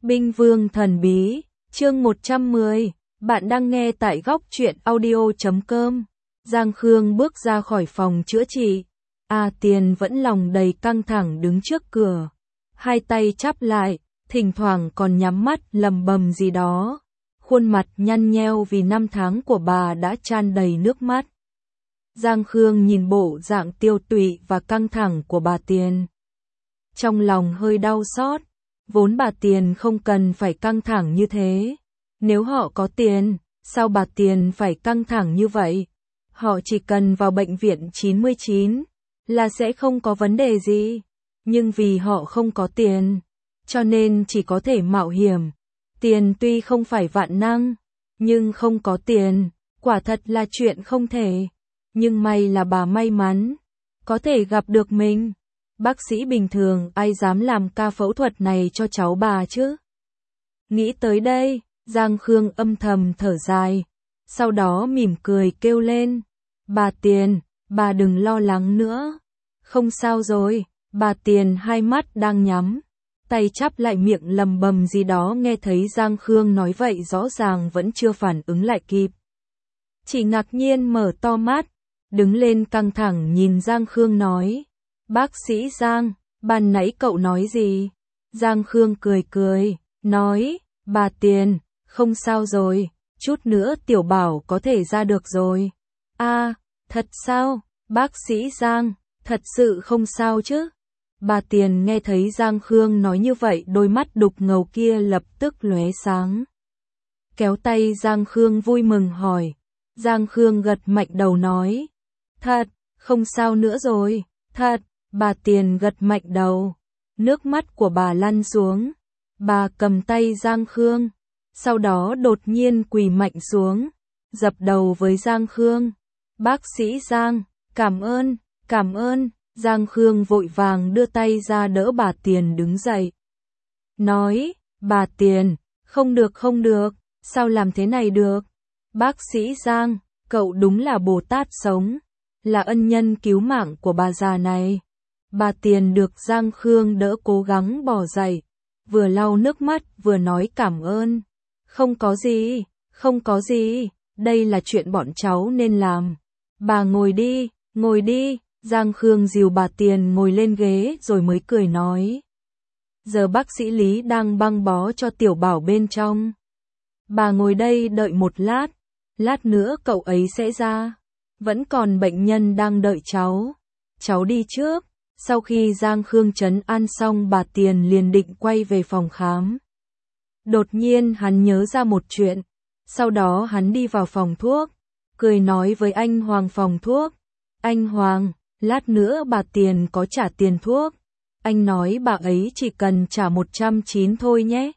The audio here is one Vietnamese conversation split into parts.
Binh Vương Thần Bí, chương 110, bạn đang nghe tại góc truyện audio.com. Giang Khương bước ra khỏi phòng chữa trị. A Tiền vẫn lòng đầy căng thẳng đứng trước cửa, hai tay chắp lại, thỉnh thoảng còn nhắm mắt lầm bầm gì đó. Khuôn mặt nhăn nheo vì năm tháng của bà đã tràn đầy nước mắt. Giang Khương nhìn bộ dạng tiêu tụy và căng thẳng của bà Tiền, trong lòng hơi đau xót. Vốn bà Tiền không cần phải căng thẳng như thế. Nếu họ có tiền, sao bà Tiền phải căng thẳng như vậy? Họ chỉ cần vào bệnh viện 99 là sẽ không có vấn đề gì. Nhưng vì họ không có tiền, cho nên chỉ có thể mạo hiểm. Tiền tuy không phải vạn năng, nhưng không có tiền, quả thật là chuyện không thể. Nhưng may là bà may mắn, có thể gặp được mình. Bác sĩ bình thường ai dám làm ca phẫu thuật này cho cháu bà chứ? Nghĩ tới đây, Giang Khương âm thầm thở dài, sau đó mỉm cười kêu lên. Bà Tiền, bà đừng lo lắng nữa. Không sao rồi. Bà Tiền hai mắt đang nhắm, tay chắp lại miệng lầm bầm gì đó, nghe thấy Giang Khương nói vậy rõ ràng vẫn chưa phản ứng lại kịp. Chỉ ngạc nhiên mở to mắt, đứng lên căng thẳng nhìn Giang Khương nói. Bác sĩ Giang, ban nãy cậu nói gì? Giang Khương cười cười, nói, bà Tiền, không sao rồi, chút nữa tiểu bảo có thể ra được rồi. À, thật sao? Bác sĩ Giang, thật sự không sao chứ? Bà Tiền nghe thấy Giang Khương nói như vậy, đôi mắt đục ngầu kia lập tức lóe sáng. Kéo tay Giang Khương vui mừng hỏi. Giang Khương gật mạnh đầu nói. Thật, không sao nữa rồi, thật. Bà Tiền gật mạnh đầu, nước mắt của bà lăn xuống. Bà cầm tay Giang Khương, sau đó đột nhiên quỳ mạnh xuống, dập đầu với Giang Khương. Bác sĩ Giang, cảm ơn, cảm ơn. Giang Khương vội vàng đưa tay ra đỡ bà Tiền đứng dậy. Nói, bà Tiền, không được không được, sao làm thế này được? Bác sĩ Giang, cậu đúng là Bồ Tát sống, là ân nhân cứu mạng của bà già này. Bà Tiền được Giang Khương đỡ cố gắng bò dậy, vừa lau nước mắt vừa nói cảm ơn. Không có gì, không có gì, đây là chuyện bọn cháu nên làm. Bà ngồi đi, ngồi đi. Giang Khương dìu bà Tiền ngồi lên ghế rồi mới cười nói. Giờ bác sĩ Lý đang băng bó cho tiểu bảo bên trong. Bà ngồi đây đợi một lát nữa cậu ấy sẽ ra. Vẫn còn bệnh nhân đang đợi cháu. Cháu đi trước. Sau khi Giang Khương trấn an xong, bà Tiền liền định quay về phòng khám. Đột nhiên hắn nhớ ra một chuyện. Sau đó hắn đi vào phòng thuốc, cười nói với anh Hoàng phòng thuốc. Anh Hoàng, lát nữa bà Tiền có trả tiền thuốc. Anh nói bà ấy chỉ cần trả 109 thôi nhé.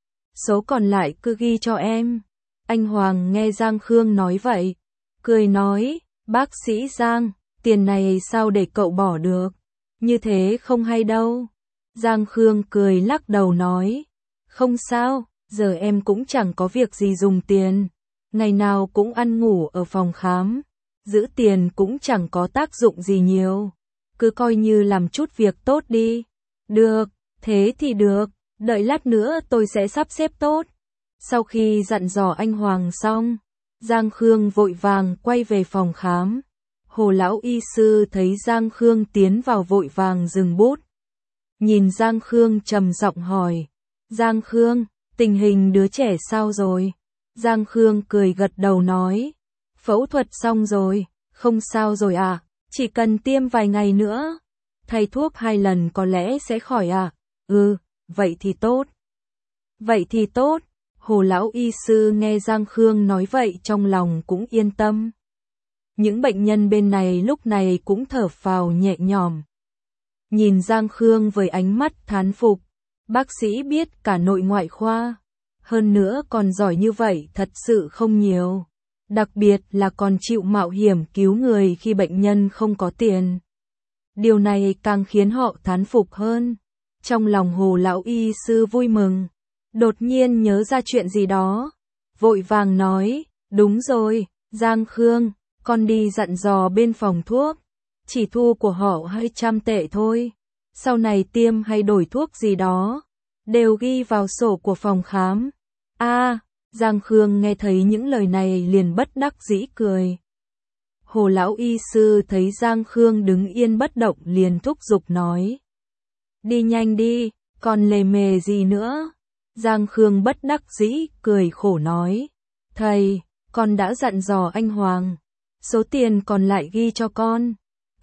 Số còn lại cứ ghi cho em. Anh Hoàng nghe Giang Khương nói vậy, cười nói, bác sĩ Giang, tiền này sao để cậu bỏ được? Như thế không hay đâu. Giang Khương cười lắc đầu nói, không sao, giờ em cũng chẳng có việc gì dùng tiền. Ngày nào cũng ăn ngủ ở phòng khám, giữ tiền cũng chẳng có tác dụng gì nhiều. Cứ coi như làm chút việc tốt đi. Được, thế thì được, đợi lát nữa tôi sẽ sắp xếp tốt. Sau khi dặn dò anh Hoàng xong, Giang Khương vội vàng quay về phòng khám. Hồ lão y sư thấy Giang Khương tiến vào vội vàng dừng bút. Nhìn Giang Khương trầm giọng hỏi. Giang Khương, tình hình đứa trẻ sao rồi? Giang Khương cười gật đầu nói. Phẫu thuật xong rồi, không sao rồi à, chỉ cần tiêm vài ngày nữa. Thay thuốc 2 lần có lẽ sẽ khỏi à? Ừ, vậy thì tốt. Vậy thì tốt. Hồ lão y sư nghe Giang Khương nói vậy trong lòng cũng yên tâm. Những bệnh nhân bên này lúc này cũng thở phào nhẹ nhõm. Nhìn Giang Khương với ánh mắt thán phục, bác sĩ biết cả nội ngoại khoa, hơn nữa còn giỏi như vậy thật sự không nhiều. Đặc biệt là còn chịu mạo hiểm cứu người khi bệnh nhân không có tiền. Điều này càng khiến họ thán phục hơn. Trong lòng Hồ lão y sư vui mừng, đột nhiên nhớ ra chuyện gì đó, vội vàng nói, đúng rồi, Giang Khương, con đi dặn dò bên phòng thuốc, chỉ thu của họ 200 tệ thôi, sau này tiêm hay đổi thuốc gì đó, đều ghi vào sổ của phòng khám. Giang Khương nghe thấy những lời này liền bất đắc dĩ cười. Hồ lão y sư thấy Giang Khương đứng yên bất động liền thúc giục nói. Đi nhanh đi, còn lề mề gì nữa? Giang Khương bất đắc dĩ cười khổ nói. Thầy, con đã dặn dò anh Hoàng. Số tiền còn lại ghi cho con.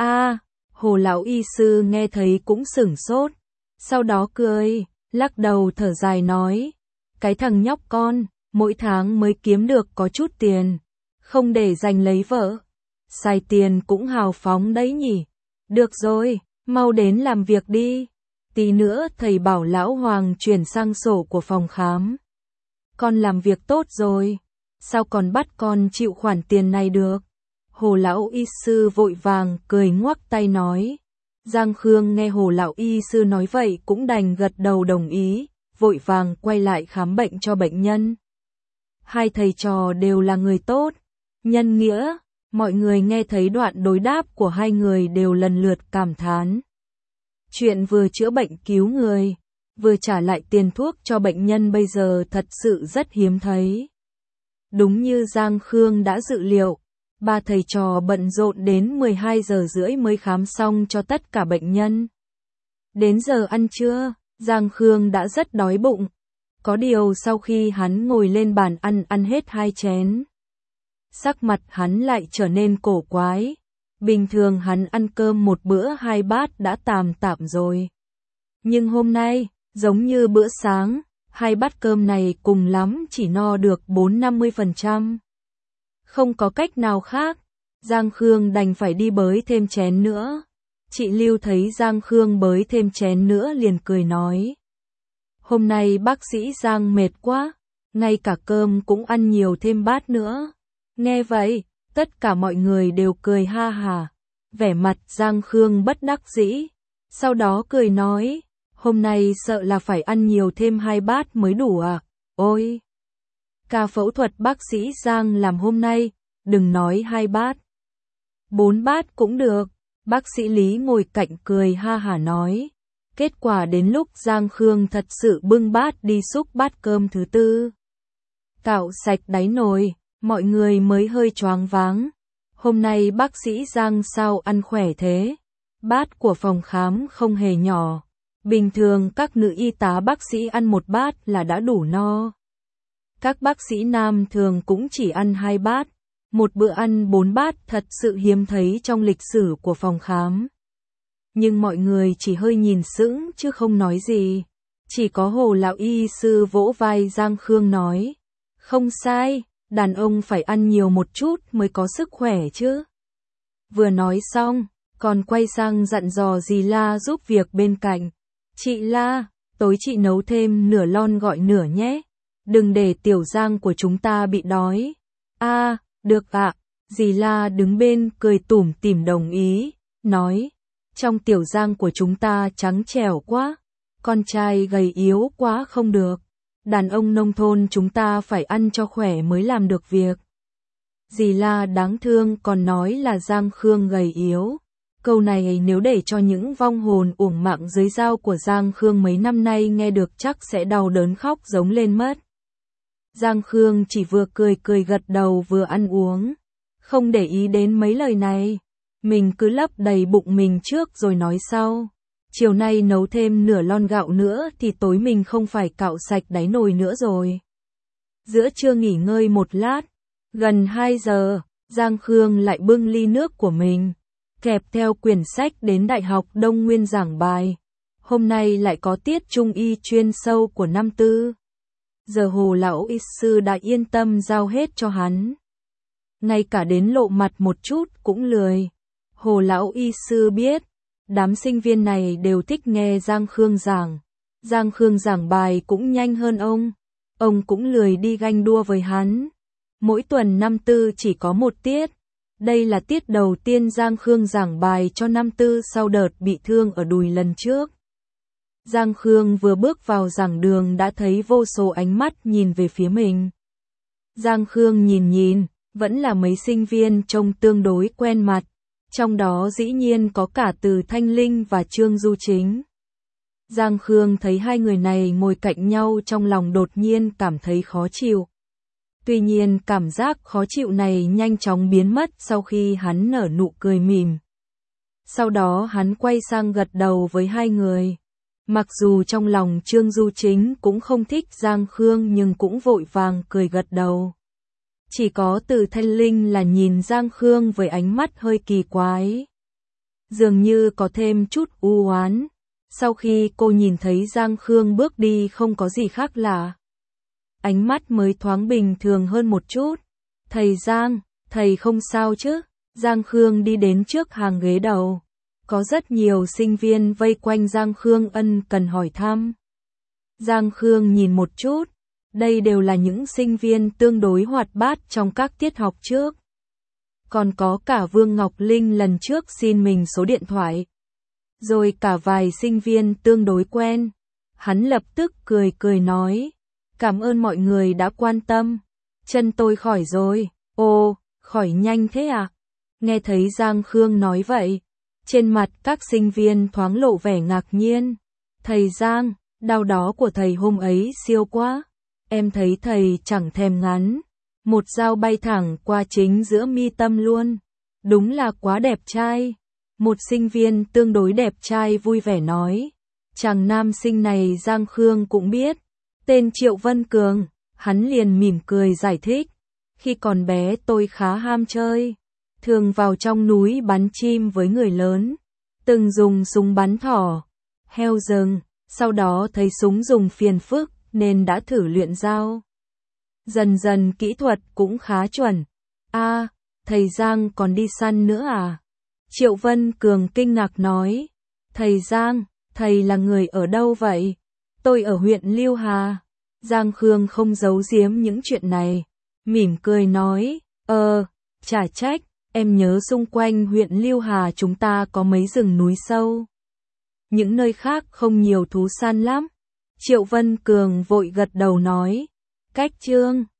Hồ lão y sư nghe thấy cũng sửng sốt. Sau đó cười, lắc đầu thở dài nói. Cái thằng nhóc con, mỗi tháng mới kiếm được có chút tiền. Không để dành lấy vợ. Xài tiền cũng hào phóng đấy nhỉ. Được rồi, mau đến làm việc đi. Tí nữa thầy bảo lão Hoàng chuyển sang sổ của phòng khám. Con làm việc tốt rồi. Sao còn bắt con chịu khoản tiền này được? Hồ lão y sư vội vàng cười ngoắc tay nói. Giang Khương nghe hồ lão y sư nói vậy cũng đành gật đầu đồng ý, vội vàng quay lại khám bệnh cho bệnh nhân. Hai thầy trò đều là người tốt, nhân nghĩa. Mọi người nghe thấy đoạn đối đáp của hai người đều lần lượt cảm thán. Chuyện vừa chữa bệnh cứu người, vừa trả lại tiền thuốc cho bệnh nhân bây giờ thật sự rất hiếm thấy. Đúng như Giang Khương đã dự liệu, ba thầy trò bận rộn đến 12 giờ rưỡi mới khám xong cho tất cả bệnh nhân. Đến giờ ăn trưa, Giang Khương đã rất đói bụng. Có điều sau khi hắn ngồi lên bàn ăn hết 2 chén, sắc mặt hắn lại trở nên cổ quái. Bình thường hắn ăn cơm một bữa 2 bát đã tạm rồi. Nhưng hôm nay, giống như bữa sáng, 2 bát cơm này cùng lắm chỉ no được 40-50%. Không có cách nào khác, Giang Khương đành phải đi bới thêm chén nữa. Chị Lưu thấy Giang Khương bới thêm chén nữa liền cười nói. Hôm nay bác sĩ Giang mệt quá, ngay cả cơm cũng ăn nhiều thêm bát nữa. Nghe vậy, tất cả mọi người đều cười ha hả. Vẻ mặt Giang Khương bất đắc dĩ. Sau đó cười nói, hôm nay sợ là phải ăn nhiều thêm 2 bát mới đủ à? Ôi! Ca phẫu thuật bác sĩ Giang làm hôm nay, đừng nói 2 bát. 4 bát cũng được. Bác sĩ Lý ngồi cạnh cười ha hả nói. Kết quả đến lúc Giang Khương thật sự bưng bát đi xúc bát cơm thứ tư, cạo sạch đáy nồi, mọi người mới hơi choáng váng. Hôm nay bác sĩ Giang sao ăn khỏe thế? Bát của phòng khám không hề nhỏ. Bình thường các nữ y tá bác sĩ ăn 1 bát là đã đủ no. Các bác sĩ nam thường cũng chỉ ăn 2 bát. Một bữa ăn 4 bát thật sự hiếm thấy trong lịch sử của phòng khám. Nhưng mọi người chỉ hơi nhìn sững chứ không nói gì. Chỉ có hồ lão y sư vỗ vai Giang Khương nói. Không sai, đàn ông phải ăn nhiều một chút mới có sức khỏe chứ. Vừa nói xong, còn quay sang dặn dò dì La giúp việc bên cạnh. Chị La, tối chị nấu thêm nửa lon gọi nửa nhé. Đừng để tiểu Giang của chúng ta bị đói. Được ạ. Dì La đứng bên cười tủm tỉm đồng ý, nói. Trong tiểu Giang của chúng ta trắng trẻo quá, con trai gầy yếu quá không được. Đàn ông nông thôn chúng ta phải ăn cho khỏe mới làm được việc. Dì La đáng thương còn nói là Giang Khương gầy yếu. Câu này nếu để cho những vong hồn uổng mạng dưới dao của Giang Khương mấy năm nay nghe được chắc sẽ đau đớn khóc giống lên mất. Giang Khương chỉ vừa cười gật đầu vừa ăn uống, không để ý đến mấy lời này. Mình cứ lấp đầy bụng mình trước rồi nói sau. Chiều nay nấu thêm nửa lon gạo nữa thì tối mình không phải cạo sạch đáy nồi nữa rồi. Giữa trưa nghỉ ngơi một lát, gần 2 giờ, Giang Khương lại bưng ly nước của mình, kẹp theo quyển sách đến Đại học Đông Nguyên giảng bài. Hôm nay lại có tiết trung y chuyên sâu của năm tư. Giờ hồ lão y sư đã yên tâm giao hết cho hắn. Ngay cả đến lộ mặt một chút cũng lười. Hồ lão y sư biết, đám sinh viên này đều thích nghe Giang Khương giảng. Giang Khương giảng bài cũng nhanh hơn ông cũng lười đi ganh đua với hắn. Mỗi tuần năm tư chỉ có một tiết. Đây là tiết đầu tiên Giang Khương giảng bài cho năm tư sau đợt bị thương ở đùi lần trước. Giang Khương vừa bước vào giảng đường đã thấy vô số ánh mắt nhìn về phía mình. Giang Khương nhìn, vẫn là mấy sinh viên trông tương đối quen mặt. Trong đó dĩ nhiên có cả Từ Thanh Linh và Trương Du Chính. Giang Khương thấy hai người này ngồi cạnh nhau trong lòng đột nhiên cảm thấy khó chịu. Tuy nhiên cảm giác khó chịu này nhanh chóng biến mất sau khi hắn nở nụ cười mỉm. Sau đó hắn quay sang gật đầu với hai người. Mặc dù trong lòng Trương Du Chính cũng không thích Giang Khương nhưng cũng vội vàng cười gật đầu. Chỉ có Từ Thanh Linh là nhìn Giang Khương với ánh mắt hơi kỳ quái. Dường như có thêm chút u oán. Sau khi cô nhìn thấy Giang Khương bước đi không có gì khác lạ. Ánh mắt mới thoáng bình thường hơn một chút. Thầy Giang, thầy không sao chứ? Giang Khương đi đến trước hàng ghế đầu. Có rất nhiều sinh viên vây quanh Giang Khương ân cần hỏi thăm. Giang Khương nhìn một chút. Đây đều là những sinh viên tương đối hoạt bát trong các tiết học trước. Còn có cả Vương Ngọc Linh lần trước xin mình số điện thoại. Rồi cả vài sinh viên tương đối quen. Hắn lập tức cười nói. Cảm ơn mọi người đã quan tâm. Chân tôi khỏi rồi. Ồ, khỏi nhanh thế à? Nghe thấy Giang Khương nói vậy. Trên mặt các sinh viên thoáng lộ vẻ ngạc nhiên. Thầy Giang, đao đó của thầy hôm ấy siêu quá. Em thấy thầy chẳng thèm ngắn. Một dao bay thẳng qua chính giữa mi tâm luôn. Đúng là quá đẹp trai. Một sinh viên tương đối đẹp trai vui vẻ nói. Chàng nam sinh này Giang Khương cũng biết. Tên Triệu Vân Cường. Hắn liền mỉm cười giải thích. Khi còn bé tôi khá ham chơi. Thường vào trong núi bắn chim với người lớn. Từng dùng súng bắn thỏ, heo rừng. Sau đó thấy súng dùng phiền phức nên đã thử luyện dao. Dần dần kỹ thuật cũng khá chuẩn. À, thầy Giang còn đi săn nữa à? Triệu Vân Cường kinh ngạc nói. Thầy Giang, thầy là người ở đâu vậy? Tôi ở huyện Lưu Hà. Giang Khương không giấu giếm những chuyện này. Mỉm cười nói. Chả trách, em nhớ xung quanh huyện Lưu Hà chúng ta có mấy rừng núi sâu. Những nơi khác không nhiều thú săn lắm. Triệu Vân Cường vội gật đầu nói. Cách Trương